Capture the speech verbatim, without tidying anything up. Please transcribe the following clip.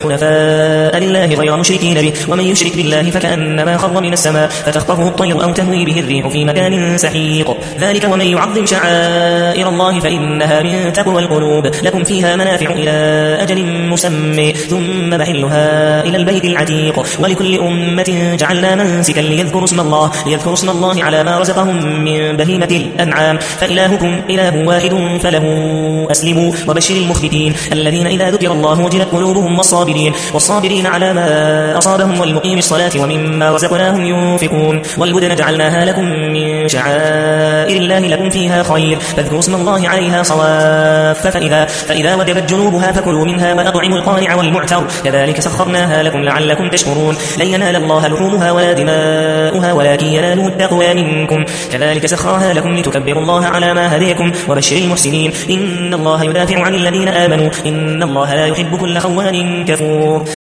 حنفاء لله غير مشركين به ومن يشرك بالله فكأنما خر من السماء فتخطفه الطير أو تهوي به الريح في مكان سحيق ذلك ومن يعظم شعائر الله فإنها من تقوى القلوب لكم فيها منافع إلى أجل مسمى ثم محلها إلى البيت العتيق ولكل أمة جعلنا منسكا ليذكروا اسم الله ليذكروا اسم الله على ما رزقهم من بهيمة الأنعام فإلهكم إله واحد فله أسلموا وبشر المخبتين الذين إذا ذكر الله وجلت قلوبهم والصابرين والصابرين على ما أصابهم والمقيم الصلاة ومما رزقناهم ينفقون والبدن جعلناها لكم من شعائر الله لكم فيها خير فاذكروا اسم الله عليها صواف فإذا, فإذا وجبت جنوبها فكلوا منها وأطعموا القانع والمعتر كذلك سخرناها لكم لعلكم تشكرون لن ينال الله لحومها ولا دماؤها ولكن يناله التقوى منكم كذلك سخرها لكم لتكبروا الله على ما هديكم وبشر المحسنين إن الله يدافع عن الذين آمنوا إن الله لا يحب كل خوان كفور